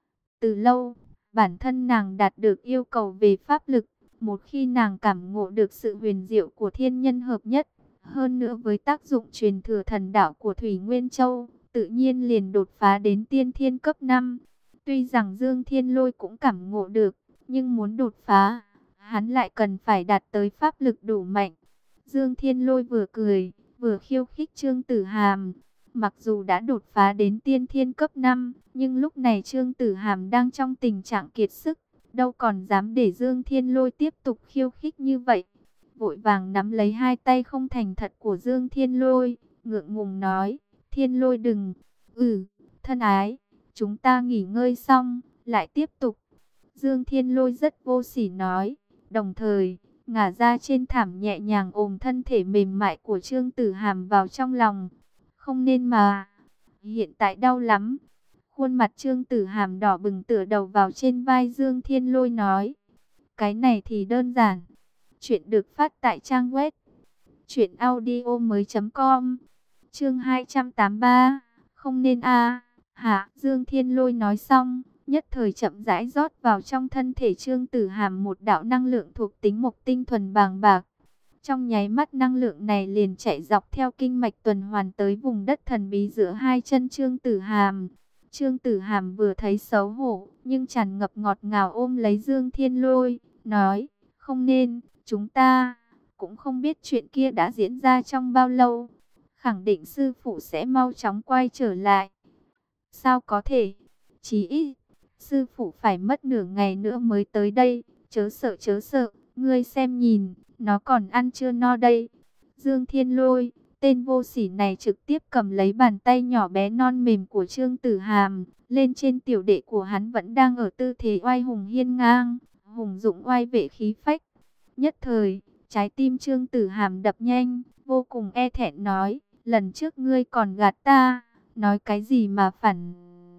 Từ lâu, bản thân nàng đạt được yêu cầu về pháp lực. Một khi nàng cảm ngộ được sự huyền diệu của thiên nhân hợp nhất, hơn nữa với tác dụng truyền thừa thần đạo của Thủy Nguyên Châu, tự nhiên liền đột phá đến tiên thiên cấp năm. Tuy rằng Dương Thiên Lôi cũng cảm ngộ được, nhưng muốn đột phá, hắn lại cần phải đạt tới pháp lực đủ mạnh. Dương Thiên Lôi vừa cười, vừa khiêu khích Trương Tử Hàm. Mặc dù đã đột phá đến tiên thiên cấp năm, nhưng lúc này Trương Tử Hàm đang trong tình trạng kiệt sức, đâu còn dám để Dương Thiên Lôi tiếp tục khiêu khích như vậy. Vội vàng nắm lấy hai tay không thành thật của Dương Thiên Lôi, ngượng ngùng nói, Thiên Lôi đừng, ừ, thân ái, chúng ta nghỉ ngơi xong, lại tiếp tục. Dương Thiên Lôi rất vô sỉ nói, đồng thời, ngả ra trên thảm nhẹ nhàng ôm thân thể mềm mại của Trương Tử Hàm vào trong lòng. Không nên mà, hiện tại đau lắm. Khuôn mặt Trương Tử Hàm đỏ bừng tựa đầu vào trên vai Dương Thiên Lôi nói. Cái này thì đơn giản. Chuyện được phát tại trang web truyện audio mới chấm com. Chương hai trăm tám mươi ba. Không nên a. À. Hả? Dương Thiên Lôi nói xong, nhất thời chậm rãi rót vào trong thân thể Trương Tử Hàm một đạo năng lượng thuộc tính mộc tinh thuần bàng bạc. Trong nháy mắt năng lượng này liền chạy dọc theo kinh mạch tuần hoàn tới vùng đất thần bí giữa hai chân Trương Tử Hàm. Trương Tử Hàm vừa thấy xấu hổ, nhưng tràn ngập ngọt ngào ôm lấy Dương Thiên Lôi, nói, không nên, chúng ta cũng không biết chuyện kia đã diễn ra trong bao lâu. Khẳng định sư phụ sẽ mau chóng quay trở lại. Sao có thể? Chí ít, sư phụ phải mất nửa ngày nữa mới tới đây, chớ sợ chớ sợ, ngươi xem nhìn, nó còn ăn chưa no đây. Dương Thiên Lôi, tên vô sỉ này trực tiếp cầm lấy bàn tay nhỏ bé non mềm của Trương Tử Hàm, lên trên tiểu đệ của hắn vẫn đang ở tư thế oai hùng hiên ngang, hùng dũng oai vệ khí phách. Nhất thời, trái tim Trương Tử Hàm đập nhanh, vô cùng e thẹn nói, lần trước ngươi còn gạt ta, nói cái gì mà phản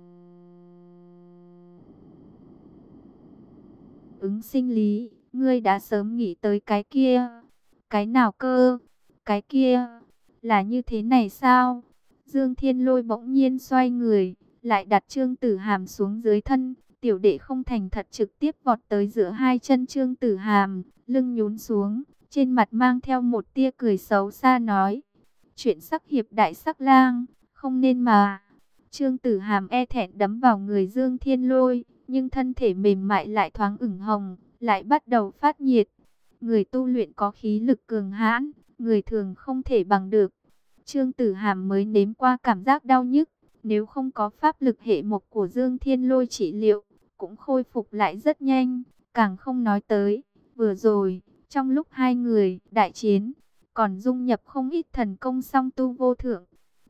ứng sinh lý, ngươi đã sớm nghĩ tới cái kia. Cái nào cơ? Cái kia, là như thế này sao? Dương Thiên Lôi bỗng nhiên xoay người, lại đặt Trương Tử Hàm xuống dưới thân. Tiểu đệ không thành thật trực tiếp vọt tới giữa hai chân Trương Tử Hàm, lưng nhún xuống, trên mặt mang theo một tia cười xấu xa nói. Chuyện sắc hiệp đại sắc lang, không nên mà. Trương Tử Hàm e thẹn đấm vào người Dương Thiên Lôi, nhưng thân thể mềm mại lại thoáng ửng hồng, lại bắt đầu phát nhiệt. Người tu luyện có khí lực cường hãn, người thường không thể bằng được. Trương Tử Hàm mới nếm qua cảm giác đau nhức, nếu không có pháp lực hệ mộc của Dương Thiên Lôi trị liệu, cũng khôi phục lại rất nhanh, càng không nói tới. Vừa rồi, trong lúc hai người đại chiến, còn dung nhập không ít thần công song tu vô thượng.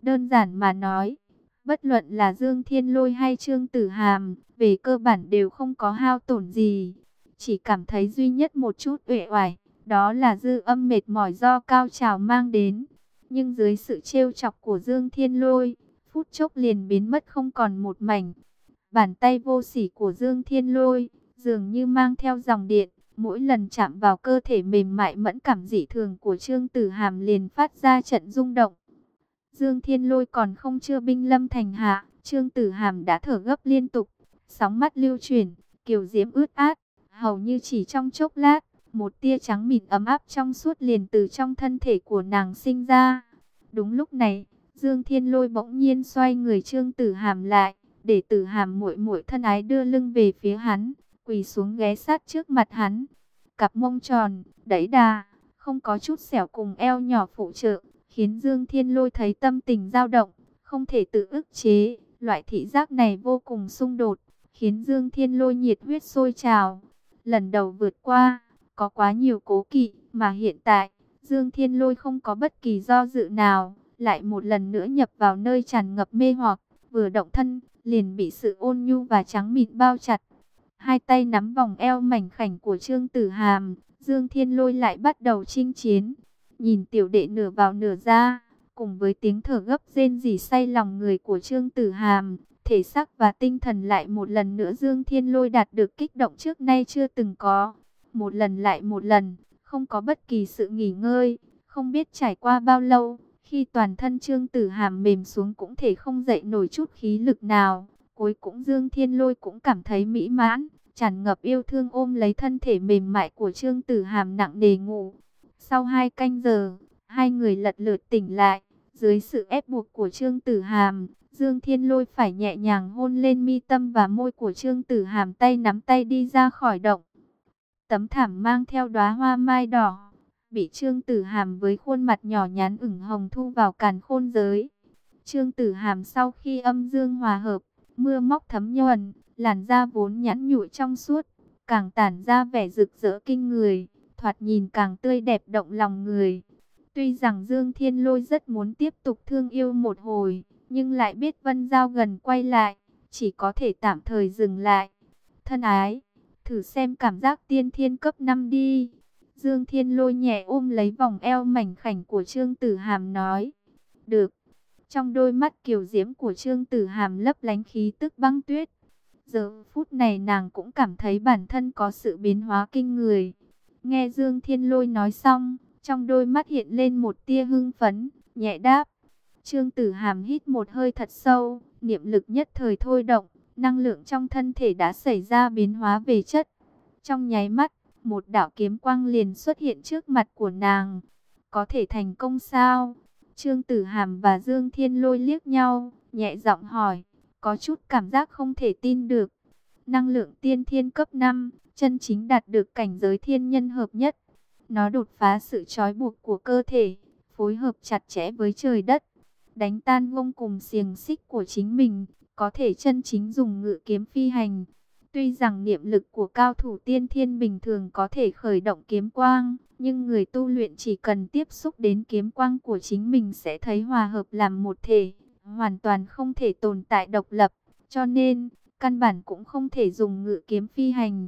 Đơn giản mà nói, bất luận là Dương Thiên Lôi hay Trương Tử Hàm, về cơ bản đều không có hao tổn gì. Chỉ cảm thấy duy nhất một chút uể oải, đó là dư âm mệt mỏi do cao trào mang đến. Nhưng dưới sự trêu chọc của Dương Thiên Lôi, phút chốc liền biến mất không còn một mảnh. Bàn tay vô sỉ của Dương Thiên Lôi, dường như mang theo dòng điện, mỗi lần chạm vào cơ thể mềm mại mẫn cảm dị thường của Trương Tử Hàm liền phát ra trận rung động. Dương Thiên Lôi còn không chưa binh lâm thành hạ, Trương Tử Hàm đã thở gấp liên tục, sóng mắt lưu chuyển, kiều diễm ướt át, hầu như chỉ trong chốc lát, một tia trắng mịn ấm áp trong suốt liền từ trong thân thể của nàng sinh ra. Đúng lúc này, Dương Thiên Lôi bỗng nhiên xoay người Trương Tử Hàm lại, để Tử Hàm muội muội thân ái đưa lưng về phía hắn, quỳ xuống ghé sát trước mặt hắn. Cặp mông tròn, đẫy đà, không có chút xẻo cùng eo nhỏ phụ trợ, khiến Dương Thiên Lôi thấy tâm tình dao động, không thể tự ức chế. Loại thị giác này vô cùng xung đột, khiến Dương Thiên Lôi nhiệt huyết sôi trào. Lần đầu vượt qua, có quá nhiều cố kỵ, mà hiện tại, Dương Thiên Lôi không có bất kỳ do dự nào, lại một lần nữa nhập vào nơi tràn ngập mê hoặc, vừa động thân, liền bị sự ôn nhu và trắng mịn bao chặt. Hai tay nắm vòng eo mảnh khảnh của Trương Tử Hàm, Dương Thiên Lôi lại bắt đầu chinh chiến. Nhìn tiểu đệ nửa vào nửa ra, cùng với tiếng thở gấp rên rỉ say lòng người của Trương Tử Hàm, thể xác và tinh thần lại một lần nữa Dương Thiên Lôi đạt được kích động trước nay chưa từng có. Một lần lại một lần, không có bất kỳ sự nghỉ ngơi, không biết trải qua bao lâu, khi toàn thân Trương Tử Hàm mềm xuống cũng thể không dậy nổi chút khí lực nào. Cuối cùng Dương Thiên Lôi cũng cảm thấy mỹ mãn, tràn ngập yêu thương ôm lấy thân thể mềm mại của Trương Tử Hàm nặng nề ngủ. Sau hai canh giờ, hai người lật lượt tỉnh lại, dưới sự ép buộc của Trương Tử Hàm, Dương Thiên Lôi phải nhẹ nhàng hôn lên mi tâm và môi của Trương Tử Hàm, tay nắm tay đi ra khỏi động. Tấm thảm mang theo đóa hoa mai đỏ, bị Trương Tử Hàm với khuôn mặt nhỏ nhắn ửng hồng thu vào càn khôn giới. Trương Tử Hàm sau khi âm dương hòa hợp, mưa móc thấm nhuần, làn da vốn nhẵn nhụi trong suốt, càng tản ra vẻ rực rỡ kinh người, thoạt nhìn càng tươi đẹp động lòng người. Tuy rằng Dương Thiên Lôi rất muốn tiếp tục thương yêu một hồi, nhưng lại biết Vân Giao gần quay lại, chỉ có thể tạm thời dừng lại. Thân ái, thử xem cảm giác tiên thiên cấp năm đi. Dương Thiên Lôi nhẹ ôm lấy vòng eo mảnh khảnh của Trương Tử Hàm nói. Được. Trong đôi mắt kiều diễm của Trương Tử Hàm lấp lánh khí tức băng tuyết. Giờ phút này nàng cũng cảm thấy bản thân có sự biến hóa kinh người. Nghe Dương Thiên Lôi nói xong, trong đôi mắt hiện lên một tia hưng phấn, nhẹ đáp. Trương Tử Hàm hít một hơi thật sâu, niệm lực nhất thời thôi động, năng lượng trong thân thể đã xảy ra biến hóa về chất. Trong nháy mắt, một đạo kiếm quang liền xuất hiện trước mặt của nàng. Có thể thành công sao? Trương Tử Hàm và Dương Thiên Lôi liếc nhau, nhẹ giọng hỏi, có chút cảm giác không thể tin được. Năng lượng tiên thiên cấp năm, chân chính đạt được cảnh giới thiên nhân hợp nhất. Nó đột phá sự trói buộc của cơ thể, phối hợp chặt chẽ với trời đất, đánh tan gông cùng xiềng xích của chính mình, có thể chân chính dùng ngự kiếm phi hành. Tuy rằng niệm lực của cao thủ tiên thiên bình thường có thể khởi động kiếm quang, nhưng người tu luyện chỉ cần tiếp xúc đến kiếm quang của chính mình sẽ thấy hòa hợp làm một thể, hoàn toàn không thể tồn tại độc lập, cho nên căn bản cũng không thể dùng ngự kiếm phi hành.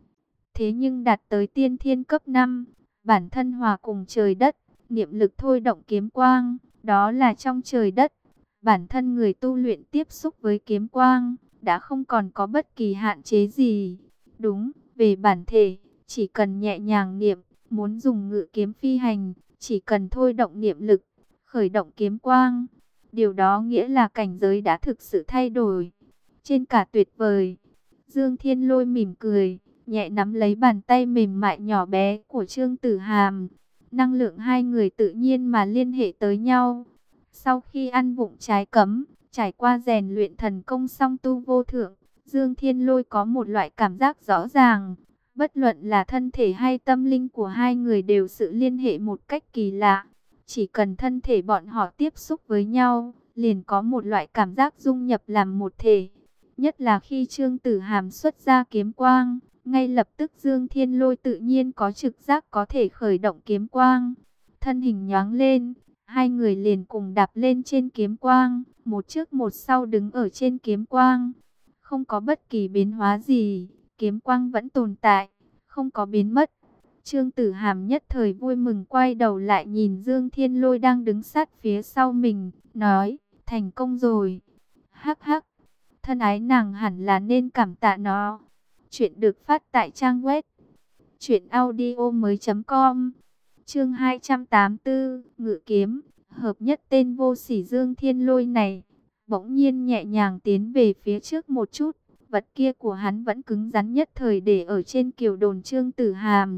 Thế nhưng đạt tới tiên thiên cấp năm, bản thân hòa cùng trời đất, niệm lực thôi động kiếm quang, đó là trong trời đất. Bản thân người tu luyện tiếp xúc với kiếm quang, đã không còn có bất kỳ hạn chế gì. Đúng, về bản thể, chỉ cần nhẹ nhàng niệm, muốn dùng ngự kiếm phi hành, chỉ cần thôi động niệm lực, khởi động kiếm quang. Điều đó nghĩa là cảnh giới đã thực sự thay đổi. Trên cả tuyệt vời. Dương Thiên Lôi mỉm cười, nhẹ nắm lấy bàn tay mềm mại nhỏ bé của Trương Tử Hàm. Năng lượng hai người tự nhiên mà liên hệ tới nhau. Sau khi ăn vụng trái cấm, trải qua rèn luyện thần công song tu vô thượng, Dương Thiên Lôi có một loại cảm giác rõ ràng. Bất luận là thân thể hay tâm linh của hai người đều sự liên hệ một cách kỳ lạ. Chỉ cần thân thể bọn họ tiếp xúc với nhau, liền có một loại cảm giác dung nhập làm một thể. Nhất là khi Trương Tử Hàm xuất ra kiếm quang, ngay lập tức Dương Thiên Lôi tự nhiên có trực giác có thể khởi động kiếm quang. Thân hình nhoáng lên, Hai người liền cùng đạp lên trên kiếm quang, một trước một sau đứng ở trên kiếm quang. Không có bất kỳ biến hóa gì, kiếm quang vẫn tồn tại, không có biến mất. Trương Tử Hàm nhất thời vui mừng quay đầu lại nhìn Dương Thiên Lôi đang đứng sát phía sau mình, nói, thành công rồi. Hắc hắc, thân ái nàng hẳn là nên cảm tạ nó. Chuyện được phát tại trang web truyện audio mới chấm com. Chương hai trăm tám mươi tư, Ngự kiếm, hợp nhất tên vô sỉ Dương Thiên Lôi này, bỗng nhiên nhẹ nhàng tiến về phía trước một chút, vật kia của hắn vẫn cứng rắn nhất thời để ở trên kiều đồn Trương Tử Hàm.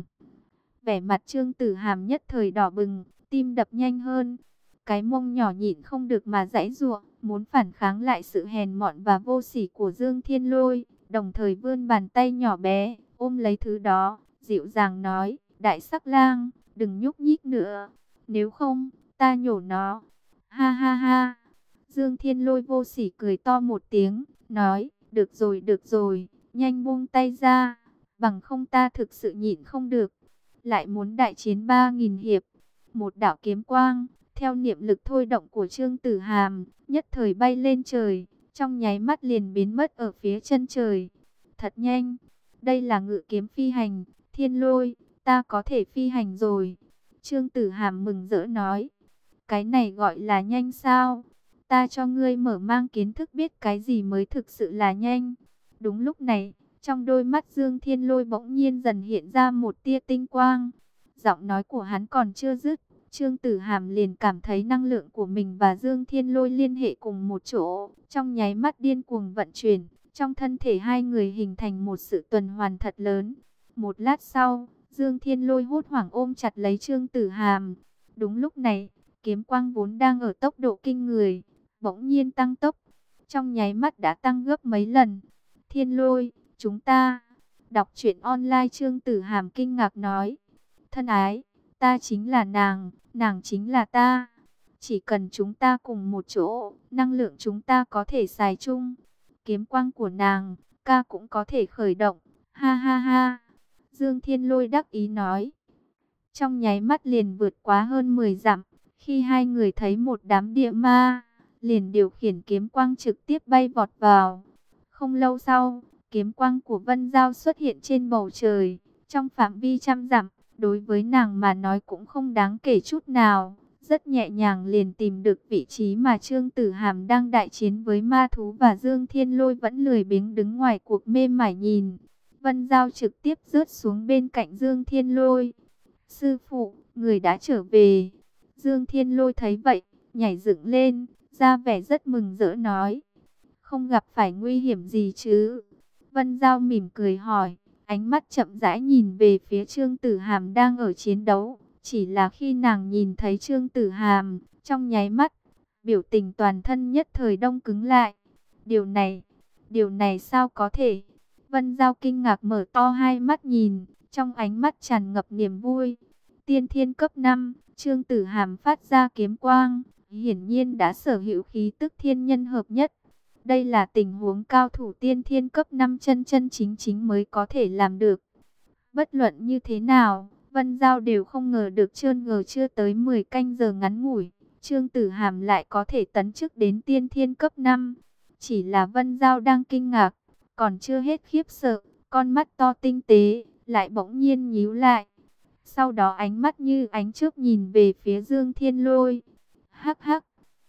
Vẻ mặt Trương Tử Hàm nhất thời đỏ bừng, tim đập nhanh hơn, cái mông nhỏ nhịn không được mà giãy giụa, muốn phản kháng lại sự hèn mọn và vô sỉ của Dương Thiên Lôi, đồng thời vươn bàn tay nhỏ bé ôm lấy thứ đó, dịu dàng nói, đại sắc lang, đừng nhúc nhích nữa, nếu không, ta nhổ nó. Ha ha ha. Dương Thiên Lôi vô sỉ cười to một tiếng, nói, được rồi được rồi, nhanh buông tay ra, bằng không ta thực sự nhịn không được. Lại muốn đại chiến ba nghìn hiệp. Một đạo kiếm quang, theo niệm lực thôi động của Trương Tử Hàm, nhất thời bay lên trời, trong nháy mắt liền biến mất ở phía chân trời. Thật nhanh, đây là ngự kiếm phi hành, Thiên Lôi, ta có thể phi hành rồi. Trương Tử Hàm mừng rỡ nói, cái này gọi là nhanh sao? Ta cho ngươi mở mang kiến thức biết cái gì mới thực sự là nhanh. Đúng lúc này, trong đôi mắt Dương Thiên Lôi bỗng nhiên dần hiện ra một tia tinh quang. Giọng nói của hắn còn chưa dứt, Trương Tử Hàm liền cảm thấy năng lượng của mình và Dương Thiên Lôi liên hệ cùng một chỗ, trong nháy mắt điên cuồng vận chuyển, trong thân thể hai người hình thành một sự tuần hoàn thật lớn. Một lát sau, Dương Thiên Lôi hốt hoảng ôm chặt lấy Trương Tử Hàm. Đúng lúc này, kiếm quang vốn đang ở tốc độ kinh người, bỗng nhiên tăng tốc, trong nháy mắt đã tăng gấp mấy lần. Thiên Lôi, chúng ta. Đọc truyện online Trương Tử Hàm kinh ngạc nói, thân ái, ta chính là nàng, nàng chính là ta. Chỉ cần chúng ta cùng một chỗ, năng lượng chúng ta có thể xài chung. Kiếm quang của nàng, ca cũng có thể khởi động. Ha ha ha. Dương Thiên Lôi đắc ý nói. Trong nháy mắt liền vượt quá hơn mười dặm, khi hai người thấy một đám địa ma, liền điều khiển kiếm quang trực tiếp bay vọt vào. Không lâu sau, kiếm quang của Vân Giao xuất hiện trên bầu trời, trong phạm vi trăm dặm, đối với nàng mà nói cũng không đáng kể chút nào. Rất nhẹ nhàng liền tìm được vị trí mà Trương Tử Hàm đang đại chiến với ma thú và Dương Thiên Lôi vẫn lười biếng đứng ngoài cuộc mê mải nhìn. Vân Giao trực tiếp rớt xuống bên cạnh Dương Thiên Lôi. Sư phụ, người đã trở về. Dương Thiên Lôi thấy vậy, nhảy dựng lên, ra vẻ rất mừng rỡ nói. Không gặp phải nguy hiểm gì chứ? Vân Giao mỉm cười hỏi, ánh mắt chậm rãi nhìn về phía Trương Tử Hàm đang ở chiến đấu. Chỉ là khi nàng nhìn thấy Trương Tử Hàm, trong nháy mắt, biểu tình toàn thân nhất thời đông cứng lại. Điều này, điều này sao có thể? Vân Giao kinh ngạc mở to hai mắt nhìn, trong ánh mắt tràn ngập niềm vui. Tiên thiên cấp năm, Trương Tử Hàm phát ra kiếm quang, hiển nhiên đã sở hữu khí tức thiên nhân hợp nhất. Đây là tình huống cao thủ tiên thiên cấp năm chân chân chính chính mới có thể làm được. Bất luận như thế nào, Vân Giao đều không ngờ được trơn ngờ chưa tới mười canh giờ ngắn ngủi, Trương Tử Hàm lại có thể tấn chức đến tiên thiên cấp năm. Chỉ là Vân Giao đang kinh ngạc, còn chưa hết khiếp sợ, con mắt to tinh tế, lại bỗng nhiên nhíu lại. Sau đó ánh mắt như ánh chớp nhìn về phía Dương Thiên Lôi. Hắc hắc,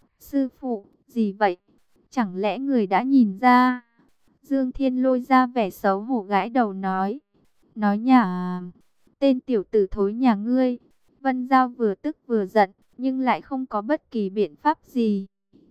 sư phụ, gì vậy? Chẳng lẽ người đã nhìn ra? Dương Thiên Lôi ra vẻ xấu hổ gãi đầu nói. Nói nhả, tên tiểu tử thối nhà ngươi. Vân Giao vừa tức vừa giận, nhưng lại không có bất kỳ biện pháp gì.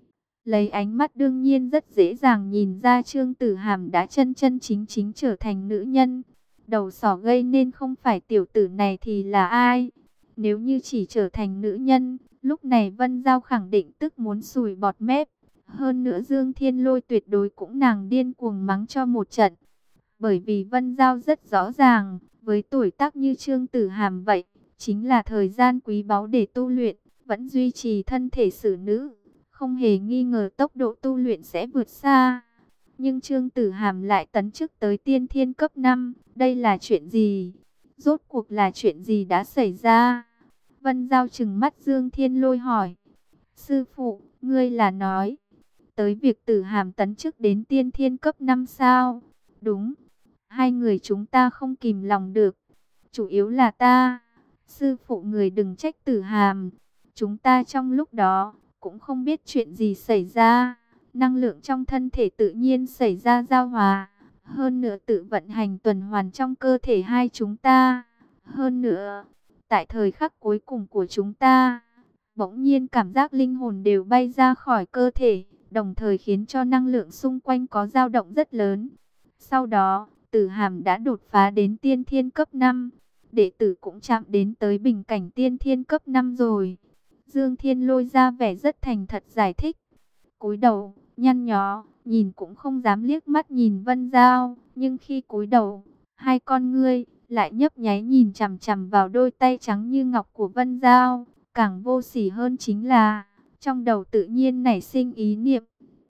Lấy ánh mắt đương nhiên rất dễ dàng nhìn ra Trương Tử Hàm đã chân chân chính chính trở thành nữ nhân. Đầu sỏ gây nên không phải tiểu tử này thì là ai? Nếu như chỉ trở thành nữ nhân, lúc này Vân Giao khẳng định tức muốn sùi bọt mép. Hơn nữa Dương Thiên Lôi tuyệt đối cũng nàng điên cuồng mắng cho một trận. Bởi vì Vân Giao rất rõ ràng, với tuổi tác như Trương Tử Hàm vậy, chính là thời gian quý báu để tu luyện, vẫn duy trì thân thể xử nữ. Không hề nghi ngờ tốc độ tu luyện sẽ vượt xa. Nhưng Trương Tử Hàm lại tấn chức tới tiên thiên cấp năm, đây là chuyện gì? Rốt cuộc là chuyện gì đã xảy ra? Vân Giao trừng mắt Dương Thiên Lôi hỏi. Sư phụ, ngươi là nói tới việc Tử Hàm tấn chức đến tiên thiên cấp năm sao? Đúng, hai người chúng ta không kìm lòng được. Chủ yếu là ta. Sư phụ người đừng trách Tử Hàm. Chúng ta trong lúc đó cũng không biết chuyện gì xảy ra. Năng lượng trong thân thể tự nhiên xảy ra giao hòa. Hơn nữa tự vận hành tuần hoàn trong cơ thể hai chúng ta. Hơn nữa, tại thời khắc cuối cùng của chúng ta, bỗng nhiên cảm giác linh hồn đều bay ra khỏi cơ thể, đồng thời khiến cho năng lượng xung quanh có dao động rất lớn. Sau đó, Tử Hàm đã đột phá đến tiên thiên cấp năm. Đệ tử cũng chạm đến tới bình cảnh tiên thiên cấp năm rồi. Dương Thiên Lôi ra vẻ rất thành thật giải thích. Cúi đầu, nhăn nhó, nhìn cũng không dám liếc mắt nhìn Vân Giao. Nhưng khi cúi đầu, hai con ngươi lại nhấp nháy nhìn chằm chằm vào đôi tay trắng như ngọc của Vân Giao. Càng vô sỉ hơn chính là, trong đầu tự nhiên nảy sinh ý niệm.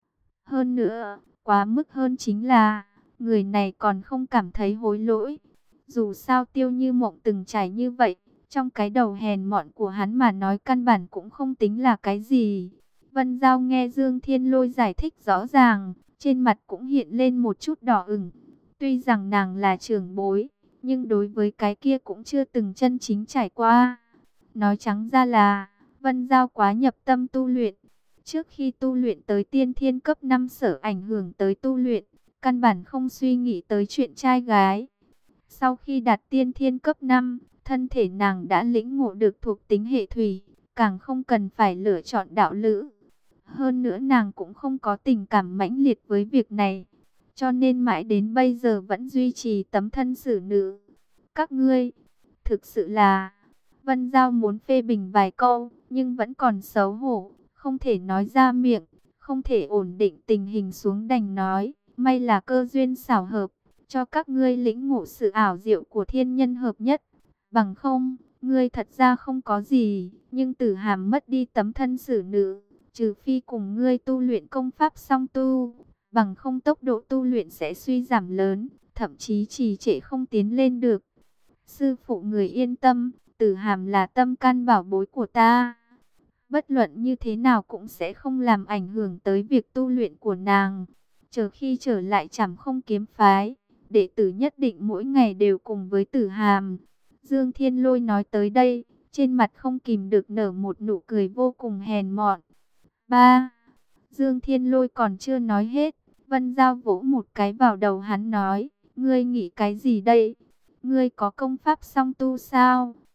Hơn nữa, quá mức hơn chính là, người này còn không cảm thấy hối lỗi. Dù sao Tiêu Như Mộng từng trải như vậy, trong cái đầu hèn mọn của hắn mà nói căn bản cũng không tính là cái gì. Vân Giao nghe Dương Thiên Lôi giải thích rõ ràng, trên mặt cũng hiện lên một chút đỏ ửng. Tuy rằng nàng là trưởng bối, nhưng đối với cái kia cũng chưa từng chân chính trải qua. Nói trắng ra là, Vân Giao quá nhập tâm tu luyện. Trước khi tu luyện tới tiên thiên cấp năm sở ảnh hưởng tới tu luyện, căn bản không suy nghĩ tới chuyện trai gái. Sau khi đạt tiên thiên cấp năm, thân thể nàng đã lĩnh ngộ được thuộc tính hệ thủy, càng không cần phải lựa chọn đạo lữ. Hơn nữa nàng cũng không có tình cảm mãnh liệt với việc này, cho nên mãi đến bây giờ vẫn duy trì tấm thân xử nữ. Các ngươi, thực sự là... Vân Giao muốn phê bình vài câu, nhưng vẫn còn xấu hổ, không thể nói ra miệng, không thể ổn định tình hình xuống đành nói, may là cơ duyên xảo hợp, cho các ngươi lĩnh ngộ sự ảo diệu của thiên nhân hợp nhất. Bằng không, ngươi thật ra không có gì, nhưng Tử Hàm mất đi tấm thân xử nữ, trừ phi cùng ngươi tu luyện công pháp song tu, bằng không tốc độ tu luyện sẽ suy giảm lớn, thậm chí trì trệ không tiến lên được. Sư phụ người yên tâm, Tử Hàm là tâm can bảo bối của ta. Bất luận như thế nào cũng sẽ không làm ảnh hưởng tới việc tu luyện của nàng. Chờ khi trở lại Trảm Không kiếm phái, đệ tử nhất định mỗi ngày đều cùng với Tử Hàm. Dương Thiên Lôi nói tới đây, trên mặt không kìm được nở một nụ cười vô cùng hèn mọn. Ba, Dương Thiên Lôi còn chưa nói hết, Vân Giao vỗ một cái vào đầu hắn nói, ngươi nghĩ cái gì đây? Ngươi có công pháp song tu sao?